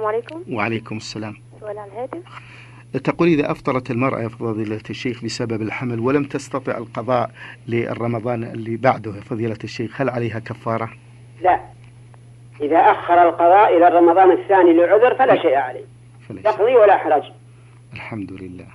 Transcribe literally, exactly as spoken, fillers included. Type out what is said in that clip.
السلام عليكم. وعليكم السلام. سؤال على الهاتف. تقول إذا أفطرت المرأة يا فضيلة الشيخ بسبب الحمل ولم تستطع القضاء للرمضان اللي بعده يا فضيلة الشيخ، هل عليها كفارة؟ لا، إذا أخر القضاء إلى رمضان الثاني لعذر فلا شيء عليه، يقضي ولا حرج. الحمد لله.